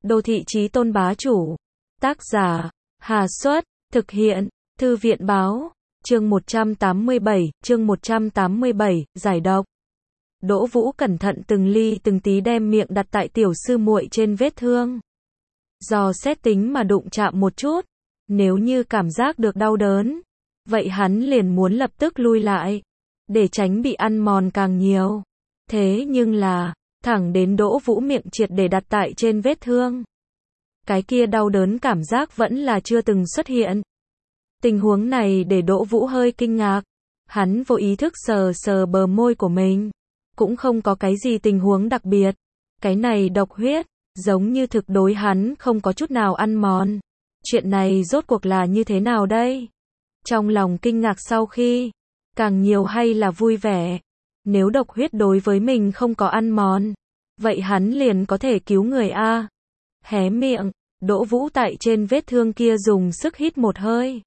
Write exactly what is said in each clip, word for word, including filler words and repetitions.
Đô thị chí tôn bá chủ. Tác giả, Hà Xuất, thực hiện, Thư viện báo, chương một trăm tám mươi bảy, chương một trăm tám mươi bảy, giải độc. Đỗ Vũ cẩn thận từng ly từng tí đem miệng đặt tại tiểu sư muội trên vết thương. Dò xét tính mà đụng chạm một chút, nếu như cảm giác được đau đớn, vậy hắn liền muốn lập tức lui lại, để tránh bị ăn mòn càng nhiều. Thế nhưng là, thẳng đến Đỗ Vũ miệng triệt để đặt tại trên vết thương, cái kia đau đớn cảm giác vẫn là chưa từng xuất hiện. Tình huống này để Đỗ Vũ hơi kinh ngạc, hắn vô ý thức sờ sờ bờ môi của mình, cũng không có cái gì tình huống đặc biệt. Cái này độc huyết, giống như thực đối hắn không có chút nào ăn mòn. Chuyện này rốt cuộc là như thế nào đây? Trong lòng kinh ngạc sau khi, càng nhiều hay là vui vẻ. Nếu độc huyết đối với mình không có ăn mòn, vậy hắn liền có thể cứu người a. Hé miệng, Đỗ Vũ tại trên vết thương kia dùng sức hít một hơi,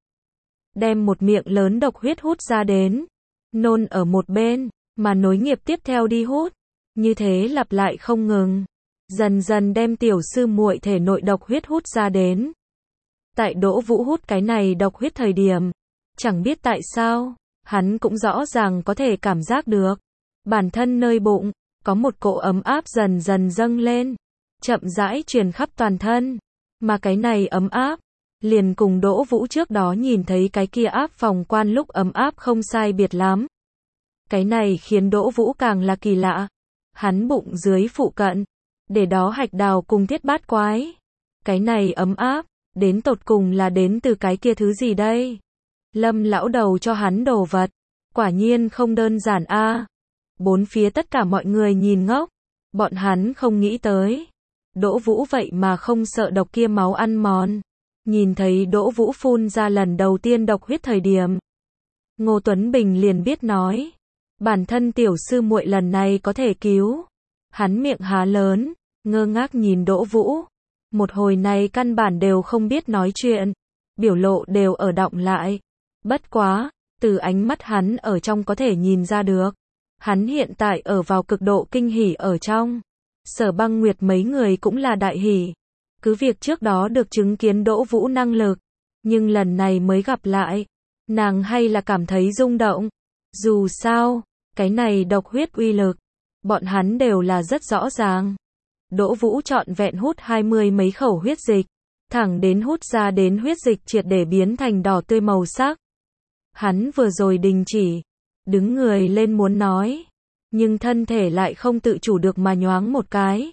đem một miệng lớn độc huyết hút ra đến, nôn ở một bên, mà nối nghiệp tiếp theo đi hút, như thế lặp lại không ngừng, dần dần đem tiểu sư muội thể nội độc huyết hút ra đến. Tại Đỗ Vũ hút cái này độc huyết thời điểm, chẳng biết tại sao, hắn cũng rõ ràng có thể cảm giác được, bản thân nơi bụng, có một cỗ ấm áp dần dần dâng lên, chậm rãi truyền khắp toàn thân, mà cái này ấm áp, liền cùng Đỗ Vũ trước đó nhìn thấy cái kia áp phòng quan lúc ấm áp không sai biệt lắm. Cái này khiến Đỗ Vũ càng là kỳ lạ, hắn bụng dưới phụ cận, để đó hạch đào cùng thiết bát quái. Cái này ấm áp, đến tột cùng là đến từ cái kia thứ gì đây? Lâm lão đầu cho hắn đồ vật, quả nhiên không đơn giản a. Bốn phía tất cả mọi người nhìn ngốc, bọn hắn không nghĩ tới. Đỗ Vũ vậy mà không sợ độc kia máu ăn mòn. Nhìn thấy Đỗ Vũ phun ra lần đầu tiên độc huyết thời điểm, Ngô Tuấn Bình liền biết nói, bản thân tiểu sư muội lần này có thể cứu. Hắn miệng há lớn, ngơ ngác nhìn Đỗ Vũ, một hồi này căn bản đều không biết nói chuyện, biểu lộ đều ở đọng lại. Bất quá, từ ánh mắt hắn ở trong có thể nhìn ra được, hắn hiện tại ở vào cực độ kinh hỉ ở trong. Sở Băng Nguyệt mấy người cũng là đại hỉ. Cứ việc trước đó được chứng kiến Đỗ Vũ năng lực, nhưng lần này mới gặp lại, nàng hay là cảm thấy rung động. Dù sao, cái này độc huyết uy lực, bọn hắn đều là rất rõ ràng. Đỗ Vũ trọn vẹn hút hai mươi mấy khẩu huyết dịch, thẳng đến hút ra đến huyết dịch triệt để biến thành đỏ tươi màu sắc. Hắn vừa rồi đình chỉ, đứng người lên muốn nói, nhưng thân thể lại không tự chủ được mà nhoáng một cái.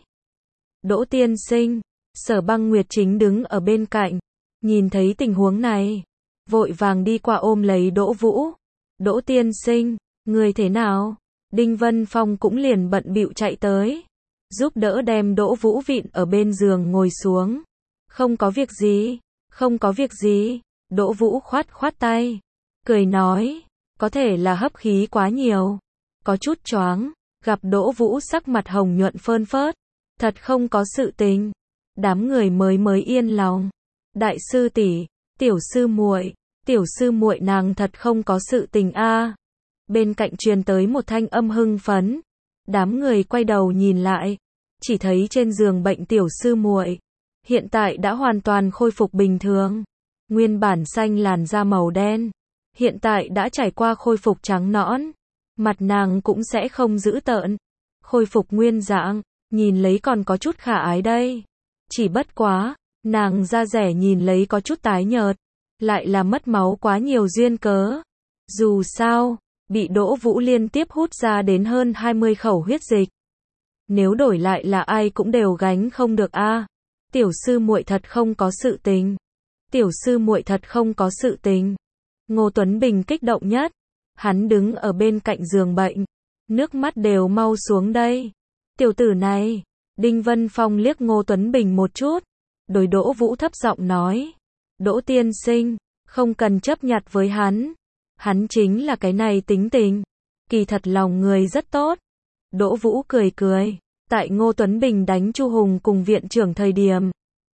Đỗ tiên sinh, Sở Băng Nguyệt chính đứng ở bên cạnh, nhìn thấy tình huống này, vội vàng đi qua ôm lấy Đỗ Vũ. Đỗ tiên sinh, người thế nào? Đinh Vân Phong cũng liền bận bịu chạy tới, giúp đỡ đem Đỗ Vũ vịn ở bên giường ngồi xuống. Không có việc gì, không có việc gì. Đỗ Vũ khoát khoát tay, cười nói, có thể là hấp khí quá nhiều, có chút choáng. Gặp Đỗ Vũ sắc mặt hồng nhuận phơn phớt, thật không có sự tình. Đám người mới mới yên lòng. Đại sư tỷ, tiểu sư muội, tiểu sư muội nàng thật không có sự tình a. Bên cạnh truyền tới một thanh âm hưng phấn. Đám người quay đầu nhìn lại, chỉ thấy trên giường bệnh tiểu sư muội, hiện tại đã hoàn toàn khôi phục bình thường. Nguyên bản xanh làn da màu đen, hiện tại đã trải qua khôi phục trắng nõn, mặt nàng cũng sẽ không dữ tợn, khôi phục nguyên dạng, nhìn lấy còn có chút khả ái đây. Chỉ bất quá, nàng da rẻ nhìn lấy có chút tái nhợt, lại là mất máu quá nhiều duyên cớ. Dù sao, bị Đỗ Vũ liên tiếp hút ra đến hơn hai mươi khẩu huyết dịch. Nếu đổi lại là ai cũng đều gánh không được a. Tiểu sư muội thật không có sự tình. Tiểu sư muội thật không có sự tình. Ngô Tuấn Bình kích động nhất, hắn đứng ở bên cạnh giường bệnh, nước mắt đều mau xuống đây. Tiểu tử này. Đinh Vân Phong liếc Ngô Tuấn Bình một chút, đối Đỗ Vũ thấp giọng nói, Đỗ tiên sinh, không cần chấp nhặt với hắn, hắn chính là cái này tính tình, kỳ thật lòng người rất tốt. Đỗ Vũ cười cười, tại Ngô Tuấn Bình đánh Chu Hùng cùng viện trưởng thời điểm,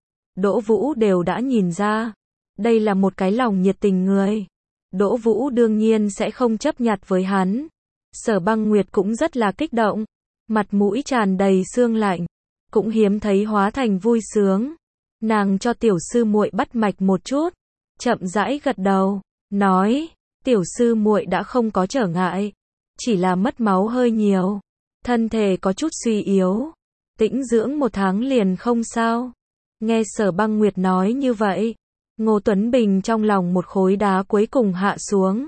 Đỗ Vũ đều đã nhìn ra, đây là một cái lòng nhiệt tình người. Đỗ Vũ đương nhiên sẽ không chấp nhặt với hắn. Sở Băng Nguyệt cũng rất là kích động, mặt mũi tràn đầy sương lạnh. cũng hiếm thấy hóa thành vui sướng. Nàng cho tiểu sư muội bắt mạch một chút, chậm rãi gật đầu, nói, tiểu sư muội đã không có trở ngại, chỉ là mất máu hơi nhiều, thân thể có chút suy yếu, tĩnh dưỡng một tháng liền không sao. Nghe Sở Băng Nguyệt nói như vậy, Ngô Tuấn Bình trong lòng một khối đá cuối cùng hạ xuống.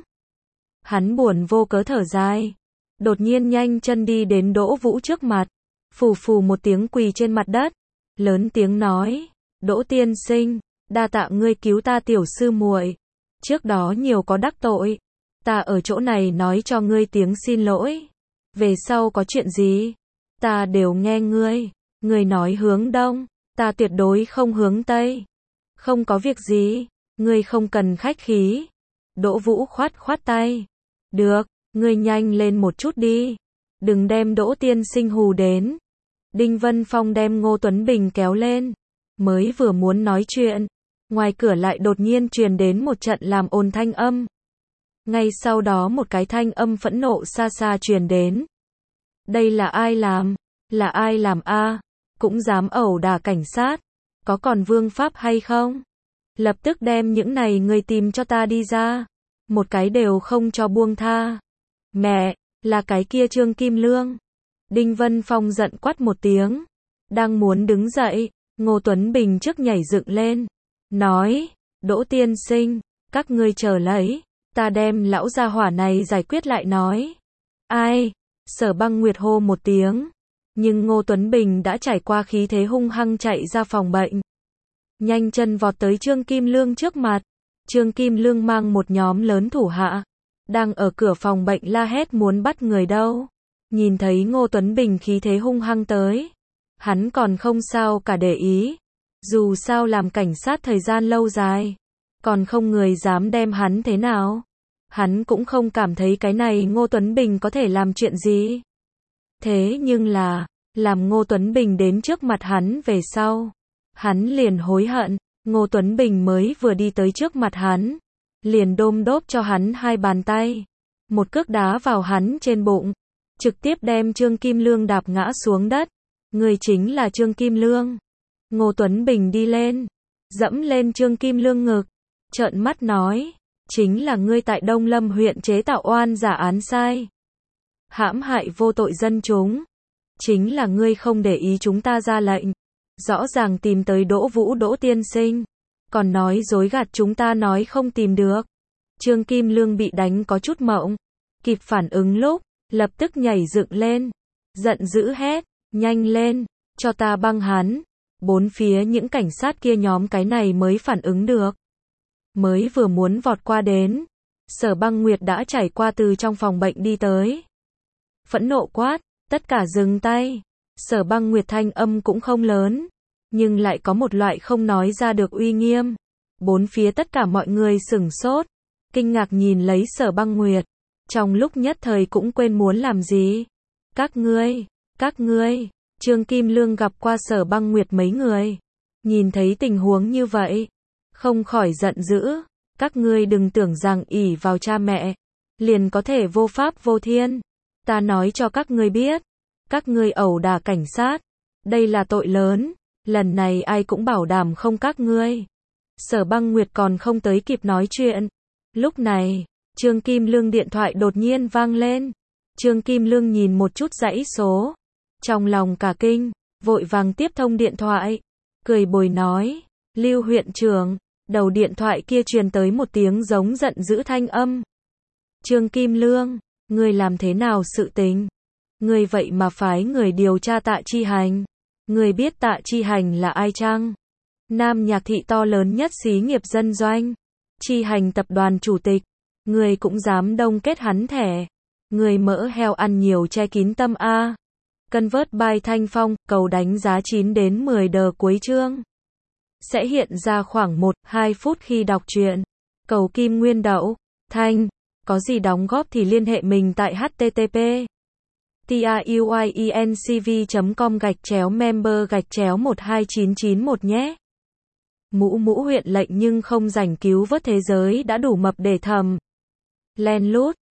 Hắn buồn vô cớ thở dài, đột nhiên nhanh chân đi đến Đỗ Vũ trước mặt, phù phù một tiếng quỳ trên mặt đất, lớn tiếng nói, Đỗ tiên sinh, đa tạ ngươi cứu ta tiểu sư muội, trước đó nhiều có đắc tội, ta ở chỗ này nói cho ngươi tiếng xin lỗi, về sau có chuyện gì, ta đều nghe ngươi, ngươi nói hướng đông, ta tuyệt đối không hướng tây, không có việc gì, ngươi không cần khách khí. Đỗ Vũ khoát khoát tay, được, ngươi nhanh lên một chút đi, đừng đem Đỗ tiên sinh hù đến. Đinh Vân Phong đem Ngô Tuấn Bình kéo lên, mới vừa muốn nói chuyện, ngoài cửa lại đột nhiên truyền đến một trận làm ồn thanh âm. Ngay sau đó một cái thanh âm phẫn nộ xa xa truyền đến. Đây là ai làm? Là ai làm a? Cũng dám ẩu đả cảnh sát? Có còn vương pháp hay không? Lập tức đem những này người tìm cho ta đi ra. Một cái đều không cho buông tha. Mẹ, là cái kia Trương Kim Lương. Đinh Vân Phong giận quát một tiếng. Đang muốn đứng dậy, Ngô Tuấn Bình trước nhảy dựng lên. Nói, Đỗ tiên sinh, các ngươi chờ lấy. Ta đem lão gia hỏa này giải quyết lại nói. Ai? Sở Băng Nguyệt hô một tiếng. Nhưng Ngô Tuấn Bình đã trải qua khí thế hung hăng chạy ra phòng bệnh. Nhanh chân vọt tới Trương Kim Lương trước mặt. Trương Kim Lương mang một nhóm lớn thủ hạ. Đang ở cửa phòng bệnh la hét muốn bắt người đâu. Nhìn thấy Ngô Tuấn Bình khí thế hung hăng tới. Hắn còn không sao cả để ý. Dù sao làm cảnh sát thời gian lâu dài. Còn không người dám đem hắn thế nào. Hắn cũng không cảm thấy cái này Ngô Tuấn Bình có thể làm chuyện gì. Thế nhưng là, làm Ngô Tuấn Bình đến trước mặt hắn về sau. Hắn liền hối hận, Ngô Tuấn Bình mới vừa đi tới trước mặt hắn. Liền đôm đốp cho hắn hai bàn tay. Một cước đá vào hắn trên bụng. Trực tiếp đem Trương Kim Lương đạp ngã xuống đất. Người chính là Trương Kim Lương. Ngô Tuấn Bình đi lên. Dẫm lên Trương Kim Lương ngực. Trợn mắt nói. Chính là ngươi tại Đông Lâm huyện chế tạo oan giả án sai. Hãm hại vô tội dân chúng. Chính là ngươi không để ý chúng ta ra lệnh. Rõ ràng tìm tới Đỗ Vũ Đỗ tiên sinh. Còn nói dối gạt chúng ta nói không tìm được. Trương Kim Lương bị đánh có chút mộng. Kịp phản ứng lúc, lập tức nhảy dựng lên. Giận dữ hét, nhanh lên, cho ta băng hắn. Bốn phía những cảnh sát kia nhóm cái này mới phản ứng được. Mới vừa muốn vọt qua đến. Sở Băng Nguyệt đã trải qua từ trong phòng bệnh đi tới. Phẫn nộ quát, tất cả dừng tay. Sở Băng Nguyệt thanh âm cũng không lớn. Nhưng lại có một loại không nói ra được uy nghiêm. Bốn phía tất cả mọi người sửng sốt. Kinh ngạc nhìn lấy Sở Băng Nguyệt. Trong lúc nhất thời cũng quên muốn làm gì. Các ngươi, các ngươi. Trương Kim Lương gặp qua Sở Băng Nguyệt mấy người. Nhìn thấy tình huống như vậy. Không khỏi giận dữ. Các ngươi đừng tưởng rằng ỷ vào cha mẹ. Liền có thể vô pháp vô thiên. Ta nói cho các ngươi biết. Các ngươi ẩu đả cảnh sát. Đây là tội lớn. Lần này ai cũng bảo đảm không các ngươi. Sở Băng Nguyệt còn không tới kịp nói chuyện. Lúc này, Trương Kim Lương điện thoại đột nhiên vang lên. Trương Kim Lương nhìn một chút dãy số. Trong lòng cả kinh, vội vàng tiếp thông điện thoại. Cười bồi nói, Lưu huyện trưởng. Đầu điện thoại kia truyền tới một tiếng giống giận dữ thanh âm. Trương Kim Lương, ngươi làm thế nào sự tình? Ngươi vậy mà phái người điều tra Tạ Chi Hành. Ngươi biết Tạ Chi Hành là ai chăng? Nam Nhạc thị to lớn nhất xí nghiệp dân doanh. Chi Hành tập đoàn chủ tịch. Ngươi cũng dám đông kết hắn thẻ. Ngươi mỡ heo ăn nhiều che kín tâm a. Convert by Thanh Phong, cầu đánh giá chín đến mười đờ cuối chương. Sẽ hiện ra khoảng một đến hai phút khi đọc truyện. Cầu Kim Nguyên Đậu, Thanh, có gì đóng góp thì liên hệ mình tại http truyencv chấm com gạch chéo member gạch chéo một hai chín chín một nhé. Mũ mũ huyện lệnh nhưng không rảnh cứu vớt thế giới đã đủ mập để thầm. Len lút,